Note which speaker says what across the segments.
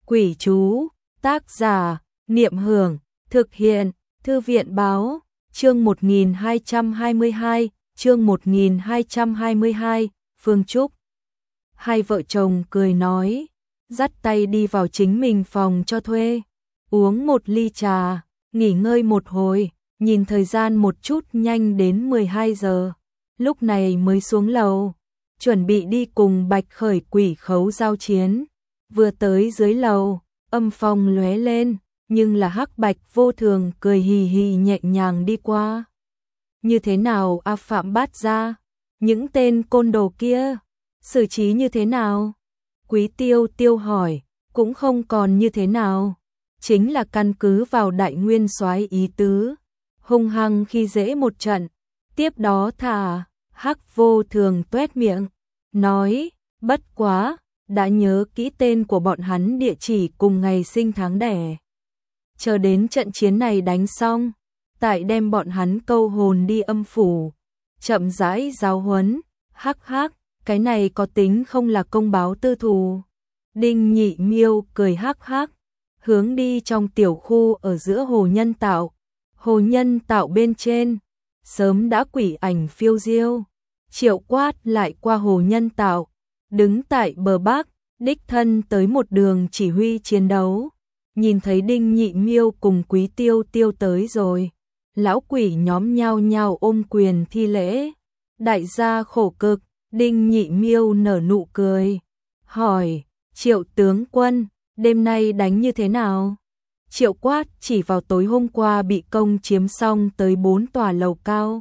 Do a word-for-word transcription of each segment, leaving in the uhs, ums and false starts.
Speaker 1: Quỷ chú, tác giả, Niệm Hưởng, thực hiện, Thư viện báo, chương một nghìn hai trăm hai mươi hai, chương một nghìn hai trăm hai mươi hai, Phương Trúc. Hai vợ chồng cười nói, dắt tay đi vào chính mình phòng cho thuê, uống một ly trà, nghỉ ngơi một hồi, nhìn thời gian một chút nhanh đến mười hai giờ, lúc này mới xuống lầu, chuẩn bị đi cùng Bạch Khởi Quỷ Khấu giao chiến. Vừa tới dưới lầu, âm phong lóe lên, nhưng là Hắc Bạch Vô Thường cười hì hì nhẹ nhàng đi qua. Như thế nào A Phạm Bát Gia? Những tên côn đồ kia, xử trí như thế nào? Quý Tiêu Tiêu hỏi, cũng không còn như thế nào, chính là căn cứ vào Đại Nguyên Soái ý tứ, hung hăng khi dễ một trận, tiếp đó thả. Hắc Vô Thường tuét miệng, nói, bất quá, đã nhớ kỹ tên của bọn hắn, địa chỉ cùng ngày sinh tháng đẻ. Chờ đến trận chiến này đánh xong, tại đem bọn hắn câu hồn đi âm phủ, chậm rãi giáo huấn. Hắc hắc, cái này có tính không là công báo tư thù? Đinh Nhị Miêu cười hắc hắc, hướng đi trong tiểu khu ở giữa hồ nhân tạo. Hồ nhân tạo bên trên, sớm đã quỷ ảnh phiêu diêu. Triệu Quát lại qua hồ nhân tạo, đứng tại bờ bắc, đích thân tới một đường chỉ huy chiến đấu. Nhìn thấy Đinh Nhị Miêu cùng Quý Tiêu Tiêu tới rồi, lão quỷ nhóm nhao nhao ôm quyền thi lễ. Đại gia khổ cực. Đinh Nhị Miêu nở nụ cười, hỏi, Triệu tướng quân, đêm nay đánh như thế nào? Triệu Quát chỉ vào tối hôm qua bị công chiếm xong tới bốn tòa lầu cao,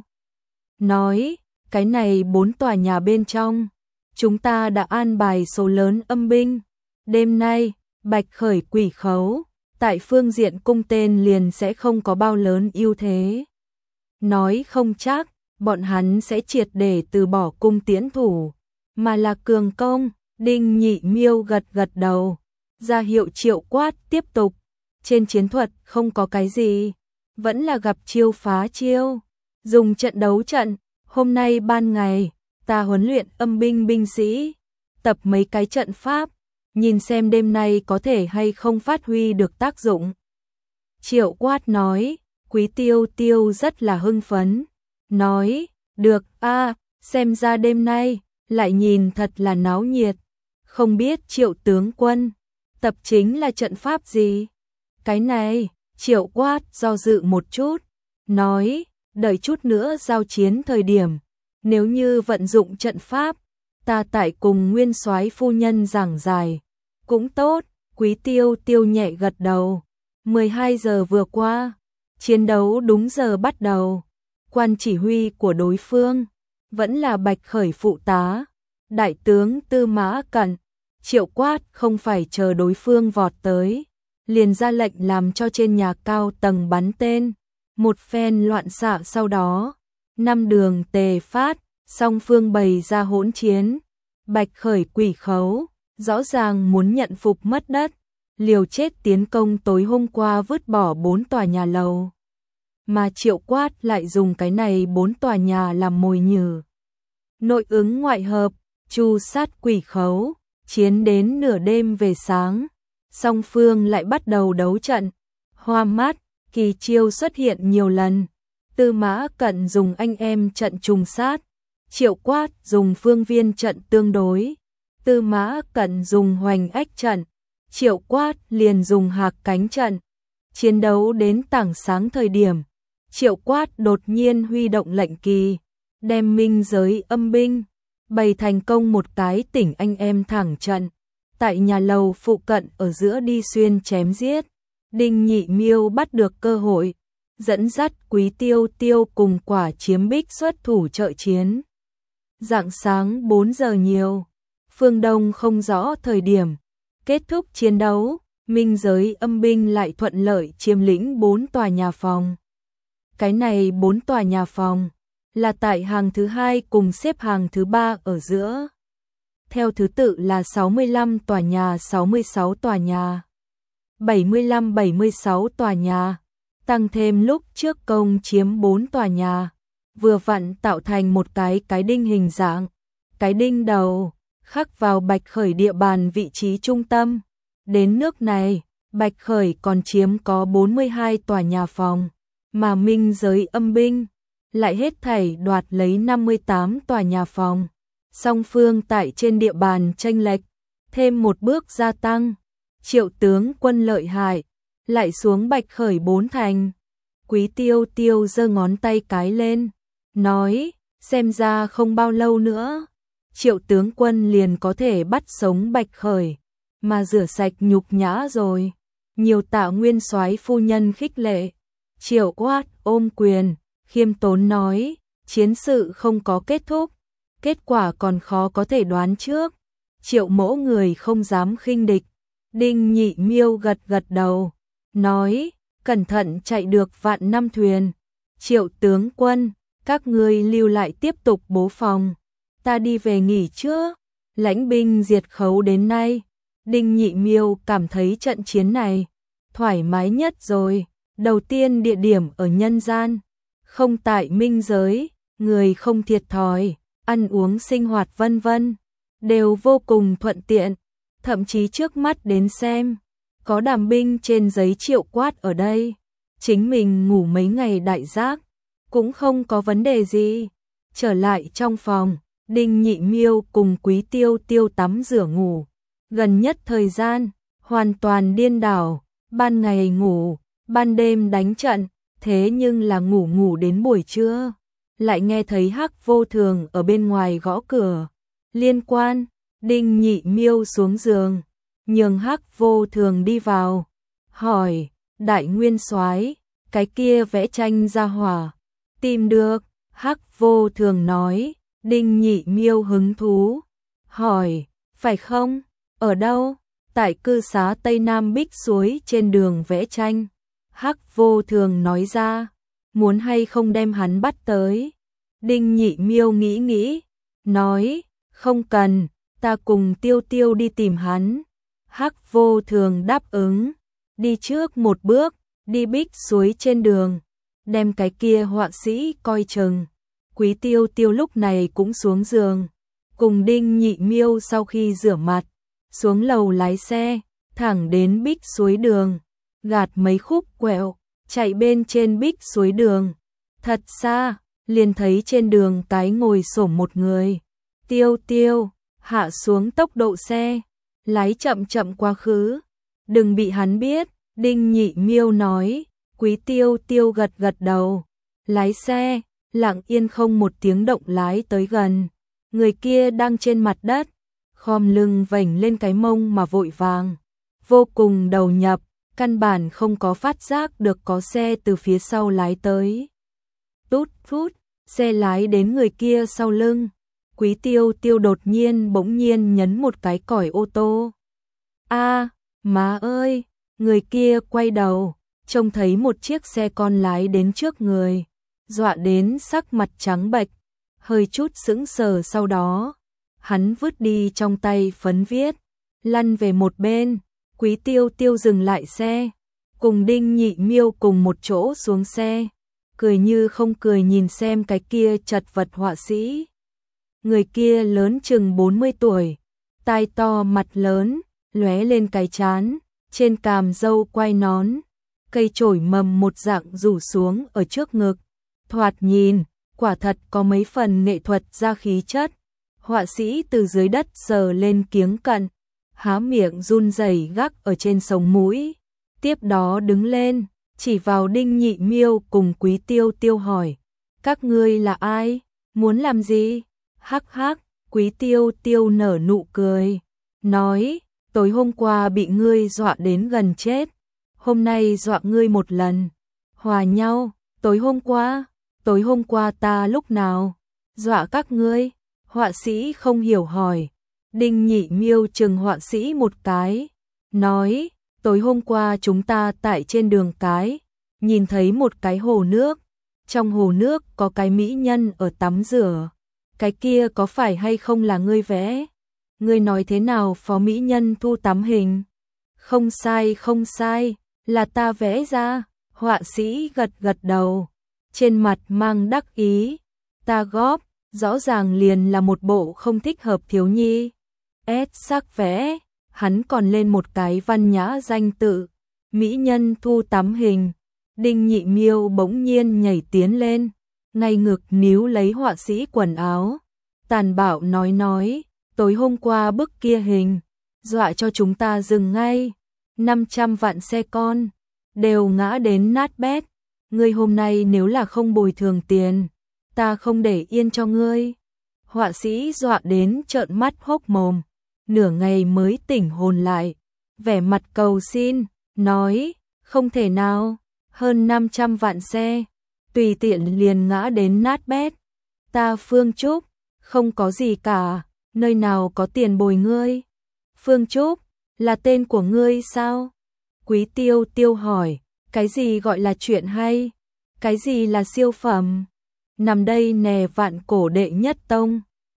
Speaker 1: nói, cái này bốn tòa nhà bên trong, chúng ta đã an bài số lớn âm binh. Đêm nay, Bạch Khởi Quỷ Khấu, tại phương diện cung tên liền sẽ không có bao lớn ưu thế. Nói không chắc, bọn hắn sẽ triệt để từ bỏ cung tiễn thủ, mà là cường công. Đinh Nhị Miêu gật gật đầu, ra hiệu Triệu Quát tiếp tục. Trên chiến thuật không có cái gì, vẫn là gặp chiêu phá chiêu, dùng trận đấu trận. Hôm nay ban ngày, ta huấn luyện âm binh binh sĩ, tập mấy cái trận pháp, nhìn xem đêm nay có thể hay không phát huy được tác dụng. Triệu Quát nói. Quý Tiêu Tiêu rất là hưng phấn, nói, được a, xem ra đêm nay, lại nhìn thật là náo nhiệt. Không biết Triệu tướng quân, tập chính là trận pháp gì? Cái này, Triệu Quát do dự một chút, nói, đợi chút nữa giao chiến thời điểm, nếu như vận dụng trận pháp, ta tại cùng Nguyên Soái phu nhân giảng giải, cũng tốt. Quý Tiêu Tiêu nhẹ gật đầu. mười hai giờ vừa qua, chiến đấu đúng giờ bắt đầu. Quan chỉ huy của đối phương vẫn là Bạch Khởi phụ tá, đại tướng Tư Mã Cẩn. Triệu Quát không phải chờ đối phương vọt tới, liền ra lệnh làm cho trên nhà cao tầng bắn tên. Một phen loạn xạ sau đó, năm đường tề phát, song phương bày ra hỗn chiến. Bạch Khởi Quỷ Khấu rõ ràng muốn nhận phục mất đất, liều chết tiến công tối hôm qua vứt bỏ bốn tòa nhà lầu, mà Triệu Quát lại dùng cái này bốn tòa nhà làm mồi nhử. Nội ứng ngoại hợp, chu sát Quỷ Khấu, chiến đến nửa đêm về sáng, song phương lại bắt đầu đấu trận. Hoa mắt, kỳ chiêu xuất hiện nhiều lần. Tư Mã Cẩn dùng anh em trận trùng sát, Triệu Quát dùng phương viên trận tương đối. Tư Mã Cẩn dùng hoành ách trận, Triệu Quát liền dùng hạc cánh trận. Chiến đấu đến tảng sáng thời điểm, Triệu Quát đột nhiên huy động lệnh kỳ, đem minh giới âm binh bày thành công một cái tỉnh anh em thẳng trận, tại nhà lầu phụ cận ở giữa đi xuyên chém giết. Đinh Nhị Miêu bắt được cơ hội, dẫn dắt Quý Tiêu Tiêu cùng Quả Chiếm Bích xuất thủ trợ chiến. Rạng sáng bốn giờ nhiều, phương Đông không rõ thời điểm, kết thúc chiến đấu, minh giới âm binh lại thuận lợi chiếm lĩnh bốn tòa nhà phòng. Cái này bốn tòa nhà phòng là tại hàng thứ hai cùng xếp hàng thứ ba ở giữa. Theo thứ tự là sáu mươi lăm tòa nhà, sáu mươi sáu tòa nhà, bảy mươi lăm bảy mươi sáu tòa nhà, tăng thêm lúc trước công chiếm bốn tòa nhà, vừa vặn tạo thành một cái cái đinh hình dạng. Cái đinh đầu khắc vào Bạch Khởi địa bàn vị trí trung tâm, Đến nước này, Bạch Khởi còn chiếm có bốn mươi hai tòa nhà phòng, mà minh giới âm binh lại hết thảy đoạt lấy năm mươi tám tòa nhà phòng. Song phương tại trên địa bàn chênh lệch thêm một bước gia tăng. Triệu tướng quân lợi hại, lại xuống Bạch Khởi bốn thành. Quý Tiêu Tiêu giơ ngón tay cái lên, nói, xem ra không bao lâu nữa, Triệu tướng quân liền có thể bắt sống Bạch Khởi, mà rửa sạch nhục nhã rồi. Nhiều tạ nguyên soái phu nhân khích lệ. Triệu Quát ôm quyền, khiêm tốn nói, chiến sự không có kết thúc, kết quả còn khó có thể đoán trước. Triệu mỗ người không dám khinh địch. Đinh Nhị Miêu gật gật đầu, nói, cẩn thận chạy được vạn năm thuyền. Triệu tướng quân, các ngươi lưu lại tiếp tục bố phòng, ta đi về nghỉ trước. Lãnh binh diệt khấu đến nay, Đinh Nhị Miêu cảm thấy trận chiến này thoải mái nhất rồi. Đầu tiên địa điểm ở nhân gian, không tại minh giới, người không thiệt thòi, ăn uống sinh hoạt vân vân đều vô cùng thuận tiện. Thậm chí trước mắt đến xem, có đàm binh trên giấy Triệu Quát ở đây, chính mình ngủ mấy ngày đại giác, cũng không có vấn đề gì. Trở lại trong phòng, Đinh Nhị Miêu cùng Quý Tiêu Tiêu tắm rửa ngủ. Gần nhất thời gian, hoàn toàn điên đảo, ban ngày ngủ, ban đêm đánh trận, thế nhưng là ngủ ngủ đến buổi trưa, lại nghe thấy Hắc Vô Thường ở bên ngoài gõ cửa. Liên quan, Đinh Nhị Miêu xuống giường, nhường Hắc Vô Thường đi vào, hỏi, đại nguyên soái, cái kia vẽ tranh ra hỏa, tìm được? Hắc Vô Thường nói. Đinh Nhị Miêu hứng thú, hỏi, phải không? Ở đâu? Tại cư xá Tây Nam Bích Suối trên đường vẽ tranh. Hắc Vô Thường nói ra, muốn hay không đem hắn bắt tới? Đinh Nhị Miêu nghĩ nghĩ, nói, không cần, ta cùng Tiêu Tiêu đi tìm hắn. Hắc Vô Thường đáp ứng, đi trước một bước, đi Bích Suối trên đường, đem cái kia họa sĩ coi chừng. Quý Tiêu Tiêu lúc này cũng xuống giường, cùng Đinh Nhị Miêu sau khi rửa mặt, xuống lầu lái xe, thẳng đến Bích Suối đường, gạt mấy khúc quẹo, chạy bên trên Bích Suối đường. Thật xa, liền thấy trên đường cái ngồi xổm một người. Tiêu Tiêu, hạ xuống tốc độ xe, lái chậm chậm quá khứ, đừng bị hắn biết. Đinh Nhị Miêu nói. Quý Tiêu Tiêu gật gật đầu, lái xe, lặng yên không một tiếng động lái tới gần. Người kia đang trên mặt đất, khom lưng vểnh lên cái mông mà vội vàng, vô cùng đầu nhập, căn bản không có phát giác được có xe từ phía sau lái tới. Tút phút, xe lái đến người kia sau lưng. Quý Tiêu Tiêu đột nhiên bỗng nhiên nhấn một cái còi ô tô. A, má ơi, người kia quay đầu, trông thấy một chiếc xe con lái đến trước người, dọa đến sắc mặt trắng bệch, hơi chút sững sờ. Sau đó, hắn vứt đi trong tay phấn viết, lăn về một bên. Quý Tiêu Tiêu dừng lại xe, cùng Đinh Nhị Miêu cùng một chỗ xuống xe, cười như không cười nhìn xem cái kia chật vật họa sĩ. Người kia lớn chừng bốn mươi tuổi, tai to mặt lớn, lóe lên cái trán, trên cằm râu quai nón, cây chổi mầm một dạng rủ xuống ở trước ngực, thoạt nhìn, quả thật có mấy phần nghệ thuật ra khí chất. Họa sĩ từ dưới đất sờ lên kiếng cận, há miệng run rẩy gác ở trên sống mũi, tiếp đó đứng lên, chỉ vào Đinh Nhị Miêu cùng Quý Tiêu Tiêu hỏi, các ngươi là ai, muốn làm gì? Hắc hắc, Quý Tiêu Tiêu nở nụ cười, nói, tối hôm qua bị ngươi dọa đến gần chết, hôm nay dọa ngươi một lần, hòa nhau. Tối hôm qua, tối hôm qua ta lúc nào dọa các ngươi? Họa sĩ không hiểu hỏi. Đinh Nhị Miêu chừng họa sĩ một cái, nói, tối hôm qua chúng ta tại trên đường cái, nhìn thấy một cái hồ nước, trong hồ nước có cái mỹ nhân ở tắm rửa, cái kia có phải hay không là ngươi vẽ? Ngươi nói thế nào phó mỹ nhân thu tắm hình? Không sai không sai, là ta vẽ ra. Họa sĩ gật gật đầu, trên mặt mang đắc ý, ta góp, rõ ràng liền là một bộ không thích hợp thiếu nhi. S sắc vẽ, hắn còn lên một cái văn nhã danh tự, mỹ nhân thu tắm hình. Đinh Nhị Miêu bỗng nhiên nhảy tiến lên, ngay ngực níu lấy họa sĩ quần áo, tàn bạo nói nói, tối hôm qua bức kia hình, dọa cho chúng ta dừng ngay, năm trăm vạn xe con, đều ngã đến nát bét, ngươi hôm nay nếu là không bồi thường tiền, ta không để yên cho ngươi. Họa sĩ dọa đến trợn mắt hốc mồm, nửa ngày mới tỉnh hồn lại, vẻ mặt cầu xin, nói, không thể nào, hơn năm trăm vạn xe, tùy tiện liền ngã đến nát bét. Ta Phương Trúc, không có gì cả, nơi nào có tiền bồi ngươi. Phương Trúc, là tên của ngươi sao? Quý Tiêu Tiêu hỏi, cái gì gọi là chuyện hay? Cái gì là siêu phẩm? Nằm đây nè vạn cổ đệ nhất tông.